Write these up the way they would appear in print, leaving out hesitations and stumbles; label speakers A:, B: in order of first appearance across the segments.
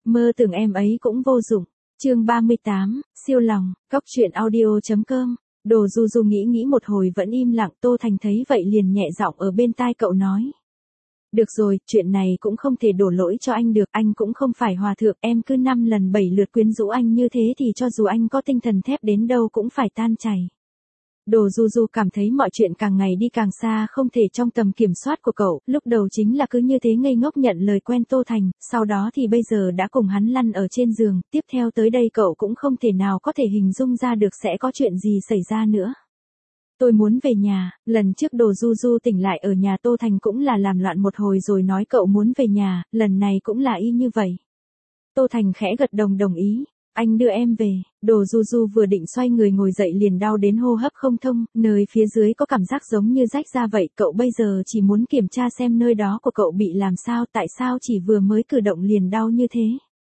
A: Mơ tưởng em ấy cũng vô dụng. Chương 38, siêu lòng, Cóc truyện audio.com. Đồ Du Du nghĩ một hồi vẫn im lặng. Tô Thành thấy vậy liền nhẹ giọng ở bên tai cậu nói. Được rồi, chuyện này cũng không thể đổ lỗi cho anh được, anh cũng không phải hòa thượng, em cứ 5 lần 7 lượt quyến rũ anh như thế thì cho dù anh có tinh thần thép đến đâu cũng phải tan chảy. Đồ Du Du cảm thấy mọi chuyện càng ngày đi càng xa, không thể trong tầm kiểm soát của cậu, lúc đầu chính là cứ như thế ngây ngốc nhận lời quen Tô Thành, sau đó thì bây giờ đã cùng hắn lăn ở trên giường, tiếp theo tới đây cậu cũng không thể nào có thể hình dung ra được sẽ có chuyện gì xảy ra nữa. Tôi muốn về nhà, lần trước Đồ Du Du tỉnh lại ở nhà Tô Thành cũng là làm loạn một hồi rồi nói cậu muốn về nhà, lần này cũng là y như vậy. Tô Thành khẽ gật đầu đồng ý. Anh đưa em về. Đồ Du Du vừa định xoay người ngồi dậy liền đau đến hô hấp không thông, nơi phía dưới có cảm giác giống như rách ra vậy. Cậu bây giờ chỉ muốn kiểm tra xem nơi đó của cậu bị làm sao, tại sao chỉ vừa mới cử động liền đau như thế.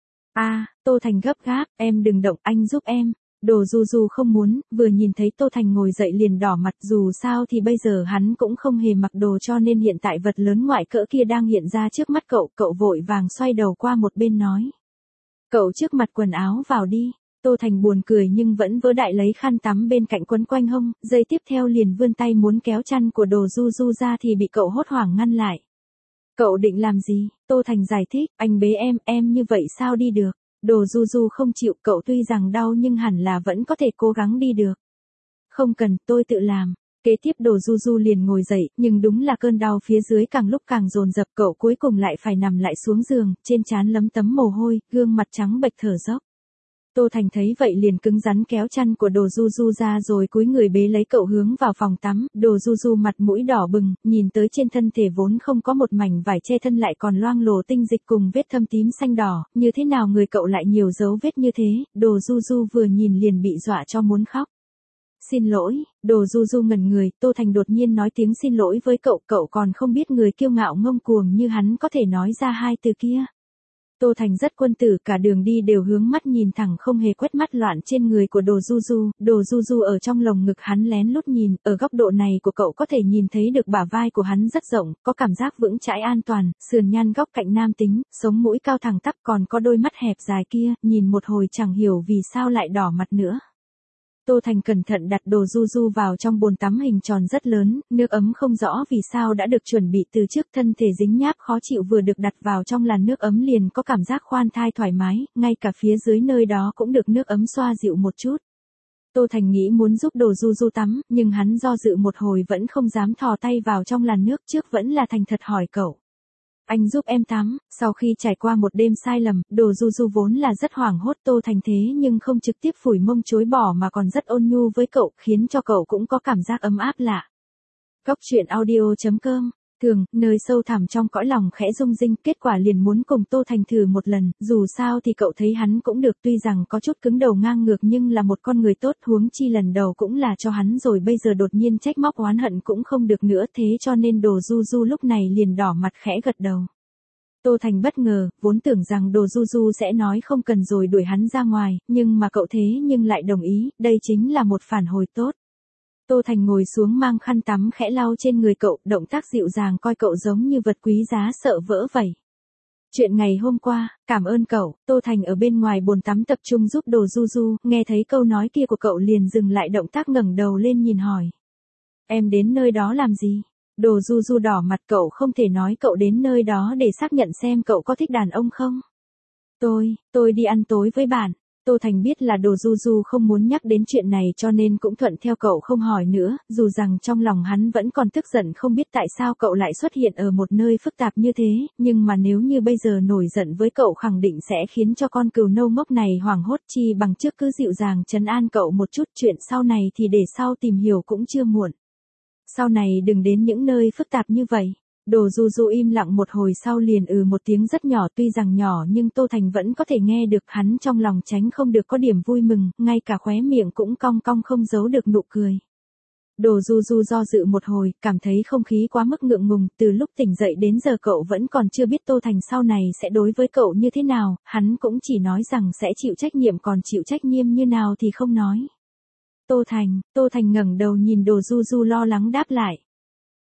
A: Tô Thành gấp gáp, em đừng động, anh giúp em. Đồ Du Du không muốn, vừa nhìn thấy Tô Thành ngồi dậy liền đỏ mặt, dù sao thì bây giờ hắn cũng không hề mặc đồ cho nên hiện tại vật lớn ngoại cỡ kia đang hiện ra trước mắt cậu vội vàng xoay đầu qua một bên nói. Cậu trước mặt quần áo vào đi. Tô Thành buồn cười nhưng vẫn vớ đại lấy khăn tắm bên cạnh quấn quanh hông, giây tiếp theo liền vươn tay muốn kéo chăn của Đồ Du Du ra thì bị cậu hốt hoảng ngăn lại. Cậu định làm gì? Tô Thành giải thích, anh bế em như vậy sao đi được? Đồ Du Du không chịu, cậu tuy rằng đau nhưng hẳn là vẫn có thể cố gắng đi được. Không cần, tôi tự làm. Kế tiếp Đồ Du Du liền ngồi dậy, nhưng đúng là cơn đau phía dưới càng lúc càng dồn dập, cậu cuối cùng lại phải nằm lại xuống giường, trên trán lấm tấm mồ hôi, gương mặt trắng bệch thở dốc. Tô Thành thấy vậy liền cứng rắn kéo chăn của Đồ Du Du ra rồi cúi người bế lấy cậu hướng vào phòng tắm. Đồ Du Du mặt mũi đỏ bừng, nhìn tới trên thân thể vốn không có một mảnh vải che thân lại còn loang lổ tinh dịch cùng vết thâm tím xanh đỏ, như thế nào người cậu lại nhiều dấu vết như thế. Đồ Du Du vừa nhìn liền bị dọa cho muốn khóc. Xin lỗi. Đồ Du Du ngẩn người, Tô Thành đột nhiên nói tiếng xin lỗi với cậu còn không biết người kiêu ngạo ngông cuồng như hắn có thể nói ra hai từ kia. Tô Thành rất quân tử, cả đường đi đều hướng mắt nhìn thẳng không hề quét mắt loạn trên người của Đồ Du Du. Đồ Du Du ở trong lồng ngực hắn lén lút nhìn, ở góc độ này của cậu có thể nhìn thấy được bả vai của hắn rất rộng, có cảm giác vững chãi an toàn, sườn nhăn góc cạnh nam tính, sống mũi cao thẳng tắp còn có đôi mắt hẹp dài kia, nhìn một hồi chẳng hiểu vì sao lại đỏ mặt nữa. Tô Thành cẩn thận đặt Đồ Du Du vào trong bồn tắm hình tròn rất lớn, nước ấm không rõ vì sao đã được chuẩn bị từ trước, thân thể dính nháp khó chịu vừa được đặt vào trong làn nước ấm liền có cảm giác khoan thai thoải mái, ngay cả phía dưới nơi đó cũng được nước ấm xoa dịu một chút. Tô Thành nghĩ muốn giúp Đồ Du Du tắm, nhưng hắn do dự một hồi vẫn không dám thò tay vào trong làn nước, trước vẫn là thành thật hỏi cậu. Anh giúp em tắm. Sau khi trải qua một đêm sai lầm, Đồ Du Du vốn là rất hoảng hốt, Tô Thành thế nhưng không trực tiếp phủi mông chối bỏ mà còn rất ôn nhu với cậu, khiến cho cậu cũng có cảm giác ấm áp lạ. Cóc truyện audio.com. Thường, nơi sâu thẳm trong cõi lòng khẽ rung rinh, kết quả liền muốn cùng Tô Thành thử một lần, dù sao thì cậu thấy hắn cũng được, tuy rằng có chút cứng đầu ngang ngược nhưng là một con người tốt, huống chi lần đầu cũng là cho hắn rồi bây giờ đột nhiên trách móc oán hận cũng không được nữa, thế cho nên Đồ Du Du lúc này liền đỏ mặt khẽ gật đầu. Tô Thành bất ngờ, vốn tưởng rằng Đồ Du Du sẽ nói không cần rồi đuổi hắn ra ngoài, nhưng mà cậu thế nhưng lại đồng ý, đây chính là một phản hồi tốt. Tô Thành ngồi xuống mang khăn tắm khẽ lau trên người cậu, động tác dịu dàng coi cậu giống như vật quý giá sợ vỡ vậy. Chuyện ngày hôm qua, cảm ơn cậu. Tô Thành ở bên ngoài bồn tắm tập trung giúp Đồ Du Du, nghe thấy câu nói kia của cậu liền dừng lại động tác ngẩng đầu lên nhìn hỏi. Em đến nơi đó làm gì? Đồ Du Du đỏ mặt, cậu không thể nói cậu đến nơi đó để xác nhận xem cậu có thích đàn ông không? Tôi đi ăn tối với bạn. Tô Thành biết là Đồ Du Du không muốn nhắc đến chuyện này cho nên cũng thuận theo cậu không hỏi nữa, dù rằng trong lòng hắn vẫn còn tức giận không biết tại sao cậu lại xuất hiện ở một nơi phức tạp như thế, nhưng mà nếu như bây giờ nổi giận với cậu khẳng định sẽ khiến cho con cừu nâu ngốc này hoảng hốt, chi bằng trước cứ dịu dàng trấn an cậu một chút, chuyện sau này thì để sau tìm hiểu cũng chưa muộn. Sau này đừng đến những nơi phức tạp như vậy. Đồ Du Du im lặng một hồi sau liền một tiếng rất nhỏ, tuy rằng nhỏ nhưng Tô Thành vẫn có thể nghe được, hắn trong lòng tránh không được có điểm vui mừng, ngay cả khóe miệng cũng cong cong không giấu được nụ cười. Đồ Du Du do dự một hồi, cảm thấy không khí quá mức ngượng ngùng, từ lúc tỉnh dậy đến giờ cậu vẫn còn chưa biết Tô Thành sau này sẽ đối với cậu như thế nào, hắn cũng chỉ nói rằng sẽ chịu trách nhiệm, còn chịu trách nhiệm như nào thì không nói. Tô Thành ngẩng đầu nhìn Đồ Du Du lo lắng đáp lại.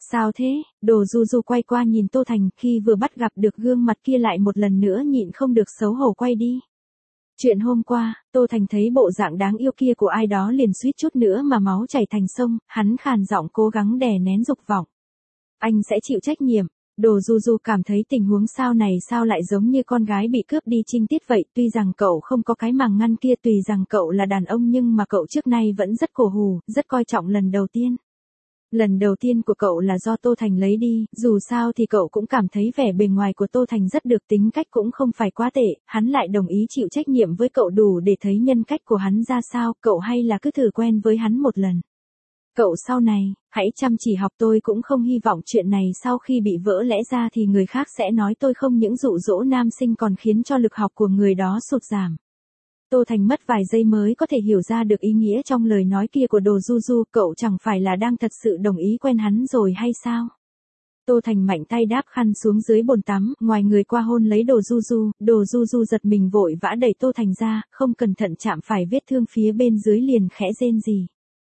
A: Sao thế? Đồ Du Du quay qua nhìn Tô Thành, khi vừa bắt gặp được gương mặt kia lại một lần nữa nhịn không được xấu hổ quay đi. Chuyện hôm qua, Tô Thành thấy bộ dạng đáng yêu kia của ai đó liền suýt chút nữa mà máu chảy thành sông, hắn khàn giọng cố gắng đè nén dục vọng. Anh sẽ chịu trách nhiệm. Đồ Du Du cảm thấy tình huống sao này sao lại giống như con gái bị cướp đi trinh tiết vậy, tuy rằng cậu không có cái màng ngăn kia, tùy rằng cậu là đàn ông nhưng mà cậu trước nay vẫn rất cổ hủ, rất coi trọng lần đầu tiên. Lần đầu tiên của cậu là do Tô Thành lấy đi, dù sao thì cậu cũng cảm thấy vẻ bề ngoài của Tô Thành rất được, tính cách cũng không phải quá tệ, hắn lại đồng ý chịu trách nhiệm với cậu đủ để thấy nhân cách của hắn ra sao, cậu hay là cứ thử quen với hắn một lần. Cậu sau này, hãy chăm chỉ học, tôi cũng không hy vọng chuyện này sau khi bị vỡ lẽ ra thì người khác sẽ nói tôi không những dụ dỗ nam sinh còn khiến cho lực học của người đó sụt giảm. Tô Thành mất vài giây mới có thể hiểu ra được ý nghĩa trong lời nói kia của Đồ Du Du, cậu chẳng phải là đang thật sự đồng ý quen hắn rồi hay sao? Tô Thành mạnh tay đáp khăn xuống dưới bồn tắm, ngoài người qua hôn lấy Đồ Du Du giật mình vội vã đẩy Tô Thành ra, không cẩn thận chạm phải vết thương phía bên dưới liền khẽ rên rỉ.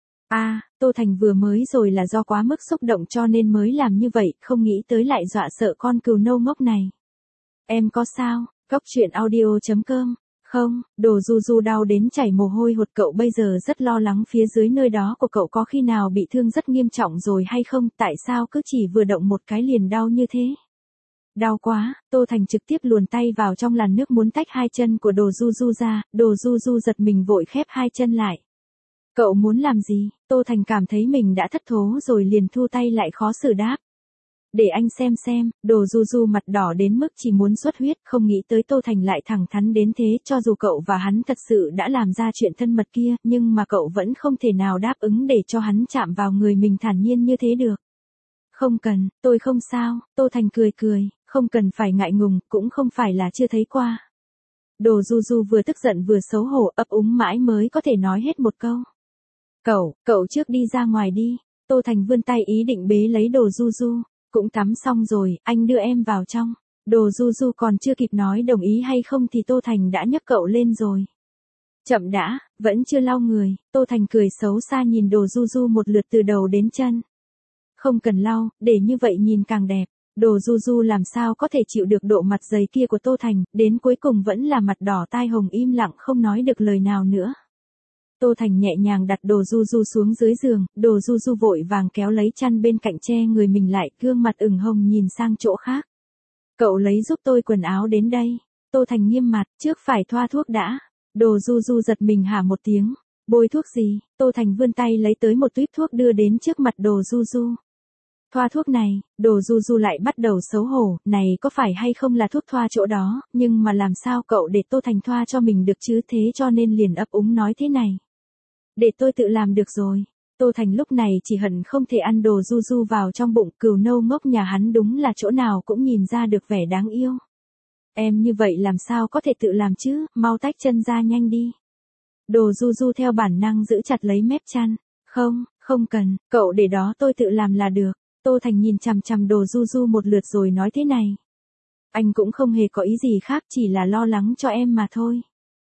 A: Tô Thành vừa mới rồi là do quá mức xúc động cho nên mới làm như vậy, không nghĩ tới lại dọa sợ con cừu nâu ngốc này. Em có sao? Góc truyện audio.com. Không, Đồ Du Du đau đến chảy mồ hôi hột, cậu bây giờ rất lo lắng phía dưới nơi đó của cậu có khi nào bị thương rất nghiêm trọng rồi hay không, tại sao cứ chỉ vừa động một cái liền đau như thế? Đau quá, Tô Thành trực tiếp luồn tay vào trong làn nước muốn tách hai chân của Đồ Du Du ra, Đồ Du Du giật mình vội khép hai chân lại. Cậu muốn làm gì? Tô Thành cảm thấy mình đã thất thố rồi liền thu tay lại khó xử đáp. Để anh xem, Đồ Du Du mặt đỏ đến mức chỉ muốn xuất huyết, không nghĩ tới Tô Thành lại thẳng thắn đến thế, cho dù cậu và hắn thật sự đã làm ra chuyện thân mật kia, nhưng mà cậu vẫn không thể nào đáp ứng để cho hắn chạm vào người mình thản nhiên như thế được. Không cần, tôi không sao, Tô Thành cười, không cần phải ngại ngùng, cũng không phải là chưa thấy qua. Đồ Du Du vừa tức giận vừa xấu hổ, ấp úng mãi mới có thể nói hết một câu. Cậu trước đi ra ngoài đi. Tô Thành vươn tay ý định bế lấy Đồ Du Du. Cũng tắm xong rồi, anh đưa em vào trong. Đồ Du Du còn chưa kịp nói đồng ý hay không thì Tô Thành đã nhấc cậu lên rồi. Chậm đã, vẫn chưa lau người. Tô Thành cười xấu xa nhìn Đồ Du Du một lượt từ đầu đến chân. Không cần lau, để như vậy nhìn càng đẹp. Đồ Du Du làm sao có thể chịu được độ mặt dày kia của Tô Thành, đến cuối cùng vẫn là mặt đỏ tai hồng im lặng không nói được lời nào nữa. Tô Thành nhẹ nhàng đặt Đồ Du Du xuống dưới giường, Đồ Du Du vội vàng kéo lấy chăn bên cạnh che người mình lại, gương mặt ửng hồng nhìn sang chỗ khác. Cậu lấy giúp tôi quần áo đến đây. Tô Thành nghiêm mặt, trước phải thoa thuốc đã. Đồ Du Du giật mình hả một tiếng. Bôi thuốc gì? Tô Thành vươn tay lấy tới một tuýp thuốc đưa đến trước mặt Đồ Du Du. Thoa thuốc này, Đồ Du Du lại bắt đầu xấu hổ, này có phải hay không là thuốc thoa chỗ đó, nhưng mà làm sao cậu để Tô Thành thoa cho mình được chứ, thế cho nên liền ấp úng nói thế này. Để tôi tự làm được rồi. Tô Thành lúc này chỉ hận không thể ăn Đồ Du Du vào trong bụng, cừu nâu ngốc nhà hắn đúng là chỗ nào cũng nhìn ra được vẻ đáng yêu. Em như vậy làm sao có thể tự làm chứ, mau tách chân ra nhanh đi. Đồ Du Du theo bản năng giữ chặt lấy mép chăn. Không cần, cậu để đó tôi tự làm là được. Tô Thành nhìn chằm chằm Đồ Du Du một lượt rồi nói thế này. Anh cũng không hề có ý gì khác, chỉ là lo lắng cho em mà thôi.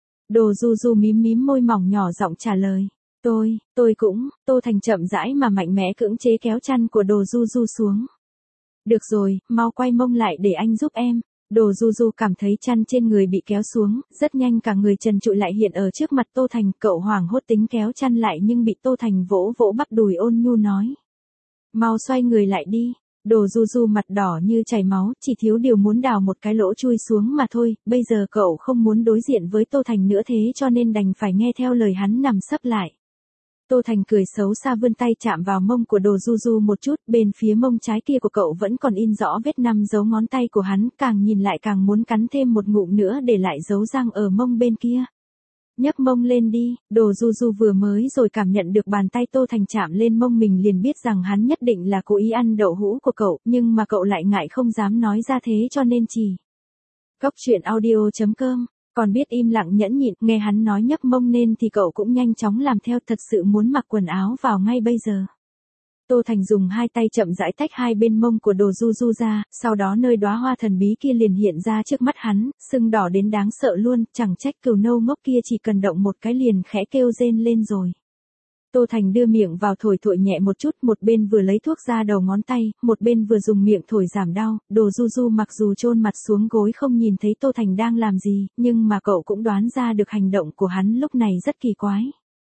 A: Đồ Du Du mím môi mỏng nhỏ giọng trả lời. Tôi cũng, Tô Thành chậm rãi mà mạnh mẽ cưỡng chế kéo chăn của Đồ Du Du xuống. Được rồi, mau quay mông lại để anh giúp em. Đồ Du Du cảm thấy chăn trên người bị kéo xuống, rất nhanh cả người trần trụi lại hiện ở trước mặt Tô Thành, cậu hoảng hốt tính kéo chăn lại nhưng bị Tô Thành vỗ vỗ bắp đùi ôn nhu nói. Mau xoay người lại đi. Đồ Du Du mặt đỏ như chảy máu, chỉ thiếu điều muốn đào một cái lỗ chui xuống mà thôi, bây giờ cậu không muốn đối diện với Tô Thành nữa thế cho nên đành phải nghe theo lời hắn nằm sấp lại. Tô Thành cười xấu xa vươn tay chạm vào mông của Đồ Du Du một chút, bên phía mông trái kia của cậu vẫn còn in rõ vết 5 dấu ngón tay của hắn, càng nhìn lại càng muốn cắn thêm một ngụm nữa để lại dấu răng ở mông bên kia. Nhấc mông lên đi, Đồ Du Du vừa mới rồi cảm nhận được bàn tay Tô Thành chạm lên mông mình liền biết rằng hắn nhất định là cố ý ăn đậu hũ của cậu, nhưng mà cậu lại ngại không dám nói ra thế cho nên chỉ. Góc truyện audio.com, còn biết im lặng nhẫn nhịn, nghe hắn nói nhấc mông nên thì cậu cũng nhanh chóng làm theo, thật sự muốn mặc quần áo vào ngay bây giờ. Tô Thành dùng hai tay chậm rãi tách hai bên mông của Đồ Du Du ra, sau đó nơi đóa hoa thần bí kia liền hiện ra trước mắt hắn, sưng đỏ đến đáng sợ luôn, chẳng trách cừu nâu ngốc kia chỉ cần động một cái liền khẽ kêu rên lên rồi. Tô Thành đưa miệng vào thổi thổi nhẹ một chút, một bên vừa lấy thuốc ra đầu ngón tay, một bên vừa dùng miệng thổi giảm đau. Đồ Du Du mặc dù chôn mặt xuống gối không nhìn thấy Tô Thành đang làm gì, nhưng mà cậu cũng đoán ra được hành động của hắn lúc này rất kỳ quái.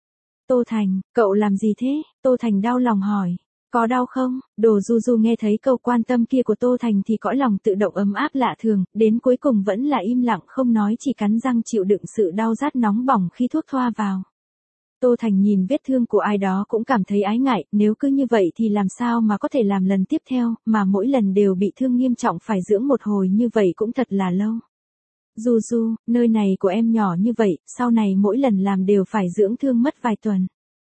A: Tô Thành, cậu làm gì thế? Tô Thành đau lòng hỏi. Có đau không? Đồ Du Du nghe thấy câu quan tâm kia của Tô Thành thì cõi lòng tự động ấm áp lạ thường, đến cuối cùng vẫn là im lặng không nói, chỉ cắn răng chịu đựng sự đau rát nóng bỏng khi thuốc thoa vào. Tô Thành nhìn vết thương của ai đó cũng cảm thấy ái ngại, nếu cứ như vậy thì làm sao mà có thể làm lần tiếp theo, mà mỗi lần đều bị thương nghiêm trọng phải dưỡng một hồi như vậy cũng thật là lâu. Du Du, nơi này của em nhỏ như vậy, sau này mỗi lần làm đều phải dưỡng thương mất vài tuần.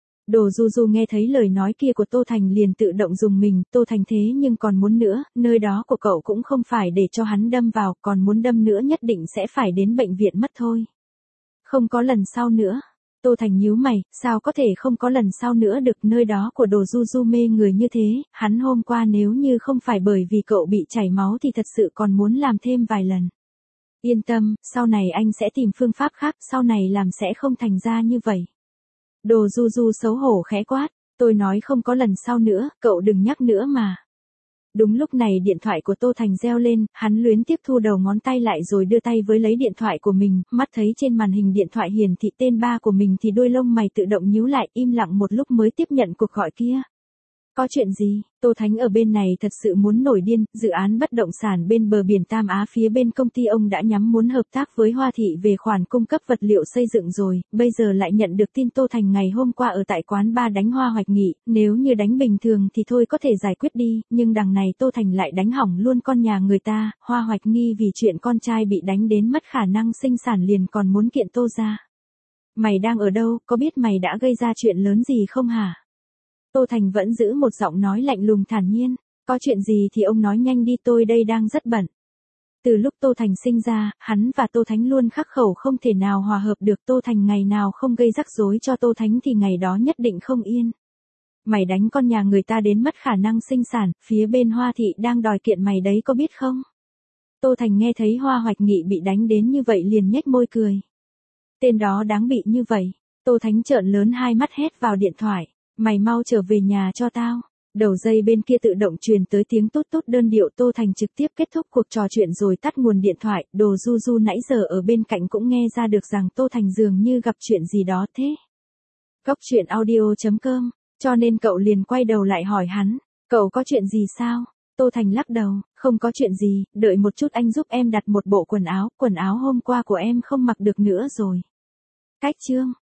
A: Đồ Du Du nghe thấy lời nói kia của Tô Thành liền tự động dùng mình, Tô Thành thế nhưng còn muốn nữa, nơi đó của cậu cũng không phải để cho hắn đâm vào, còn muốn đâm nữa nhất định sẽ phải đến bệnh viện mất thôi. Không có lần sau nữa. Tô Thành nhíu mày, sao có thể không có lần sau nữa được, nơi đó của Đồ Du Du mê người như thế, hắn hôm qua nếu như không phải bởi vì cậu bị chảy máu thì thật sự còn muốn làm thêm vài lần. Yên tâm, sau này anh sẽ tìm phương pháp khác, sau này làm sẽ không thành ra như vậy. Đồ Du Du xấu hổ khẽ quát, tôi nói không có lần sau nữa, cậu đừng nhắc nữa mà. Đúng lúc này điện thoại của Tô Thành reo lên, hắn luyến tiếp thu đầu ngón tay lại rồi đưa tay với lấy điện thoại của mình, mắt thấy trên màn hình điện thoại hiển thị tên ba của mình thì đôi lông mày tự động nhíu lại, im lặng một lúc mới tiếp nhận cuộc gọi kia. Có chuyện gì? Tô Thánh ở bên này thật sự muốn nổi điên, dự án bất động sản bên bờ biển Tam Á phía bên công ty ông đã nhắm muốn hợp tác với Hoa Thị về khoản cung cấp vật liệu xây dựng rồi, bây giờ lại nhận được tin Tô Thành ngày hôm qua ở tại quán bar đánh Hoa Hoạch Nghị, nếu như đánh bình thường thì thôi có thể giải quyết đi, nhưng đằng này Tô Thành lại đánh hỏng luôn con nhà người ta, Hoa Hoạch nghi vì chuyện con trai bị đánh đến mất khả năng sinh sản liền còn muốn kiện Tô ra. Mày đang ở đâu, có biết mày đã gây ra chuyện lớn gì không hả? Tô Thành vẫn giữ một giọng nói lạnh lùng thản nhiên, có chuyện gì thì ông nói nhanh đi, tôi đây đang rất bận. Từ lúc Tô Thành sinh ra, hắn và Tô Thánh luôn khắc khẩu không thể nào hòa hợp được, Tô Thành ngày nào không gây rắc rối cho Tô Thánh thì ngày đó nhất định không yên. Mày đánh con nhà người ta đến mất khả năng sinh sản, phía bên Hoa Thị đang đòi kiện mày đấy có biết không? Tô Thành nghe thấy Hoa Hoạch Nghị bị đánh đến như vậy liền nhếch môi cười. Tên đó đáng bị như vậy. Tô Thánh trợn lớn hai mắt hét vào điện thoại. Mày mau trở về nhà cho tao. Đầu dây bên kia tự động truyền tới tiếng tút tút đơn điệu. Tô Thành trực tiếp kết thúc cuộc trò chuyện rồi tắt nguồn điện thoại. Đồ Du Du nãy giờ ở bên cạnh cũng nghe ra được rằng Tô Thành dường như gặp chuyện gì đó thế. Góc truyện audio.com, cho nên cậu liền quay đầu lại hỏi hắn, cậu có chuyện gì sao? Tô Thành lắc đầu, không có chuyện gì, đợi một chút anh giúp em đặt một bộ quần áo hôm qua của em không mặc được nữa rồi. Cách chương